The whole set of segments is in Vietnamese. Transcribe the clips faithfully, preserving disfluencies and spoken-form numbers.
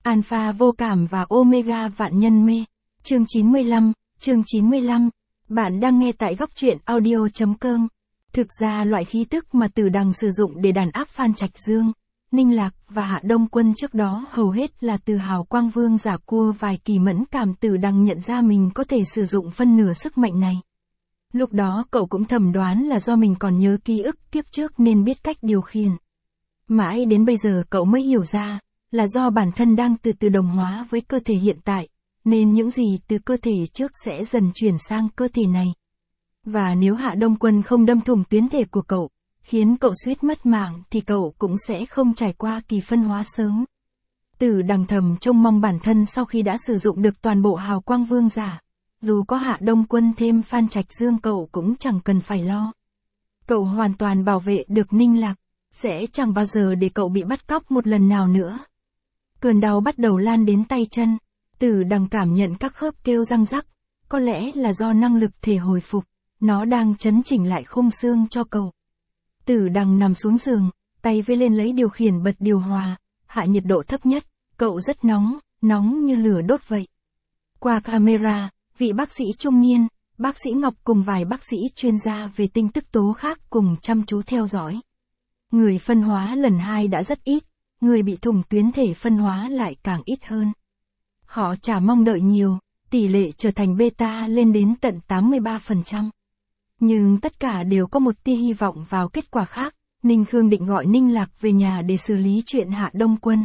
Alpha vô cảm và Omega vạn nhân mê. Chương chín mươi lăm, chương chín mươi lăm. Bạn đang nghe tại góc truyện audio.com. Thực ra loại khí tức mà Tử Đằng sử dụng để đàn áp Phan Trạch Dương, Ninh Lạc và Hạ Đông Quân trước đó hầu hết là từ Hào Quang Vương giả cua vài kỳ mẫn cảm. Tử Đằng nhận ra mình có thể sử dụng phân nửa sức mạnh này. Lúc đó cậu cũng thầm đoán là do mình còn nhớ ký ức kiếp trước nên biết cách điều khiển. Mãi đến bây giờ cậu mới hiểu ra, là do bản thân đang từ từ đồng hóa với cơ thể hiện tại, nên những gì từ cơ thể trước sẽ dần chuyển sang cơ thể này. Và nếu Hạ Đông Quân không đâm thủng tuyến thể của cậu, khiến cậu suýt mất mạng thì cậu cũng sẽ không trải qua kỳ phân hóa sớm. Tử Đằng thầm trông mong bản thân sau khi đã sử dụng được toàn bộ Hào Quang Vương giả, dù có Hạ Đông Quân thêm Phan Trạch Dương cậu cũng chẳng cần phải lo. Cậu hoàn toàn bảo vệ được Ninh Lạc, sẽ chẳng bao giờ để cậu bị bắt cóc một lần nào nữa. Cơn đau bắt đầu lan đến tay chân, Tử Đằng cảm nhận các khớp kêu răng rắc, có lẽ là do năng lực thể hồi phục, nó đang chấn chỉnh lại khung xương cho cậu. Tử Đằng nằm xuống giường, tay vê lên lấy điều khiển bật điều hòa, hạ nhiệt độ thấp nhất, cậu rất nóng, nóng như lửa đốt vậy. Qua camera, vị bác sĩ trung niên, bác sĩ Ngọc cùng vài bác sĩ chuyên gia về tinh tức tố khác cùng chăm chú theo dõi. Người phân hóa lần hai đã rất ít, người bị thủng tuyến thể phân hóa lại càng ít hơn. Họ chả mong đợi nhiều, tỷ lệ trở thành beta lên đến tận tám mươi ba phần trăm. Nhưng tất cả đều có một tia hy vọng vào kết quả khác. Ninh Khương định gọi Ninh Lạc về nhà để xử lý chuyện Hạ Đông Quân.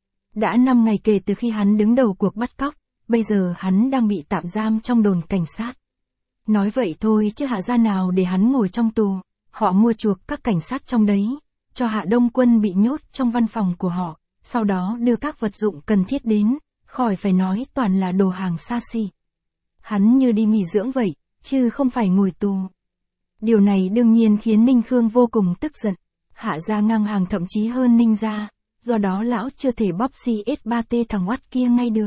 Đã năm ngày kể từ khi hắn đứng đầu cuộc bắt cóc, bây giờ hắn đang bị tạm giam trong đồn cảnh sát. Nói vậy thôi chứ hạ ra nào để hắn ngồi trong tù, họ mua chuộc các cảnh sát trong đấy, cho Hạ Đông Quân bị nhốt trong văn phòng của họ, sau đó đưa các vật dụng cần thiết đến, khỏi phải nói toàn là đồ hàng xa xỉ. Hắn như đi nghỉ dưỡng vậy, chứ không phải ngồi tù. Điều này đương nhiên khiến Ninh Khương vô cùng tức giận. Hạ gia ngang hàng thậm chí hơn Ninh gia, do đó lão chưa thể bóp xê ét ba tê thằng oắt kia ngay được.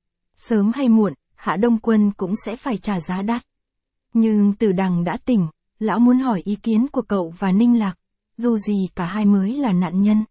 Sớm hay muộn, Hạ Đông Quân cũng sẽ phải trả giá đắt. Nhưng Tử Đằng đã tỉnh, lão muốn hỏi ý kiến của cậu và Ninh Lạc, dù gì cả hai mới là nạn nhân.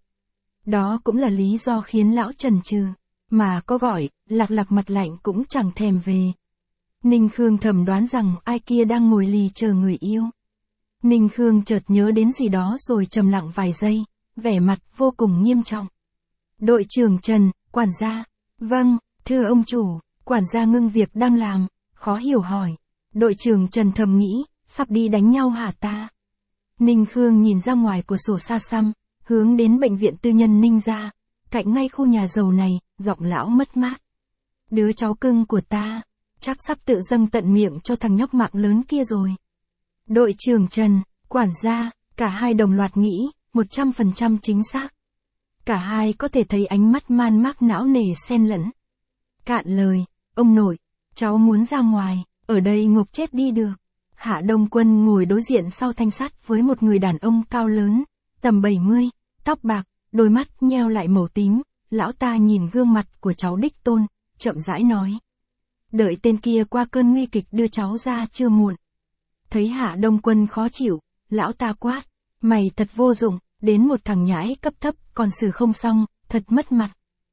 Đó cũng là lý do khiến lão chần chừ, mà có gọi, Lạc Lạc mặt lạnh cũng chẳng thèm về. Ninh Khương thầm đoán rằng ai kia đang ngồi lì chờ người yêu. Ninh Khương chợt nhớ đến gì đó rồi trầm lặng vài giây, vẻ mặt vô cùng nghiêm trọng. Đội trưởng Trần, quản gia. Vâng, thưa ông chủ, quản gia ngưng việc đang làm, khó hiểu hỏi. Đội trưởng Trần thầm nghĩ, sắp đi đánh nhau hả ta? Ninh Khương nhìn ra ngoài cửa sổ xa xăm, hướng đến bệnh viện tư nhân Ninh gia, cạnh ngay khu nhà giàu này, giọng lão mất mát. Đứa cháu cưng của ta, chắc sắp tự dâng tận miệng cho thằng nhóc mạng lớn kia rồi. Đội trưởng Trần, quản gia, cả hai đồng loạt nghĩ, một trăm phần trăm chính xác. Cả hai có thể thấy ánh mắt man mác não nề xen lẫn. Cạn lời, ông nội, cháu muốn ra ngoài, ở đây ngộp chết đi được. Hạ Đông Quân ngồi đối diện sau thanh sắt với một người đàn ông cao lớn, tầm bảy mươi, tóc bạc, đôi mắt nheo lại màu tím, lão ta nhìn gương mặt của cháu đích tôn, chậm rãi nói. Đợi tên kia qua cơn nguy kịch đưa cháu ra chưa muộn. Thấy Hạ Đông Quân khó chịu, lão ta quát, mày thật vô dụng, đến một thằng nhãi cấp thấp còn xử không xong, thật mất mặt.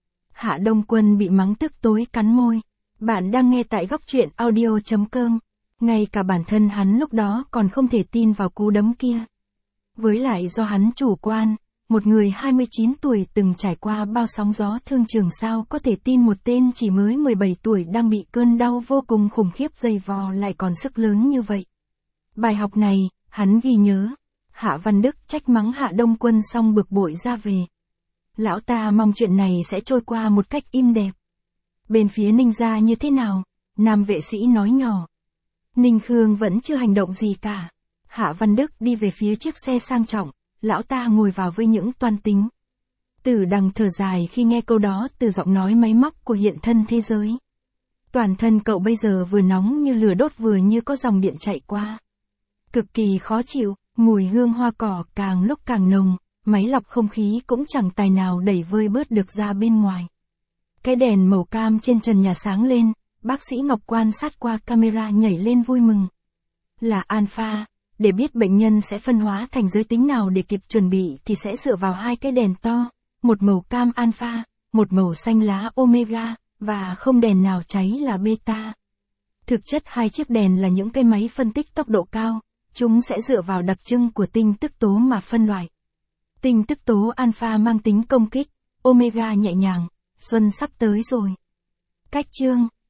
Hạ Đông Quân bị mắng tức tối cắn môi. Bạn đang nghe tại góc truyện audio.com. Ngay cả bản thân hắn lúc đó còn không thể tin vào cú đấm kia. Với lại do hắn chủ quan, một người hai mươi chín tuổi từng trải qua bao sóng gió thương trường sao có thể tin một tên chỉ mới mười bảy tuổi đang bị cơn đau vô cùng khủng khiếp dày vò lại còn sức lớn như vậy. Bài học này, hắn ghi nhớ. Hạ Văn Đức trách mắng Hạ Đông Quân xong bực bội ra về. Lão ta mong chuyện này sẽ trôi qua một cách im đẹp. Bên phía Ninh gia như thế nào? Nam vệ sĩ nói nhỏ. Ninh Khương vẫn chưa hành động gì cả. Hạ Văn Đức đi về phía chiếc xe sang trọng, lão ta ngồi vào với những toan tính. Tử Đằng thở dài khi nghe câu đó từ giọng nói máy móc của hiện thân thế giới. Toàn thân cậu bây giờ vừa nóng như lửa đốt vừa như có dòng điện chạy qua. Cực kỳ khó chịu, mùi hương hoa cỏ càng lúc càng nồng, máy lọc không khí cũng chẳng tài nào đẩy vơi bớt được ra bên ngoài. Cái đèn màu cam trên trần nhà sáng lên, bác sĩ Ngọc quan sát qua camera nhảy lên vui mừng. Là Alpha, để biết bệnh nhân sẽ phân hóa thành giới tính nào để kịp chuẩn bị thì sẽ dựa vào hai cái đèn to, một màu cam Alpha, một màu xanh lá omega, và không đèn nào cháy là beta. Thực chất hai chiếc đèn là những cái máy phân tích tốc độ cao, chúng sẽ dựa vào đặc trưng của tinh tức tố mà phân loại. Tinh tức tố alpha mang tính công kích, omega nhẹ nhàng, xuân sắp tới rồi. Cách chương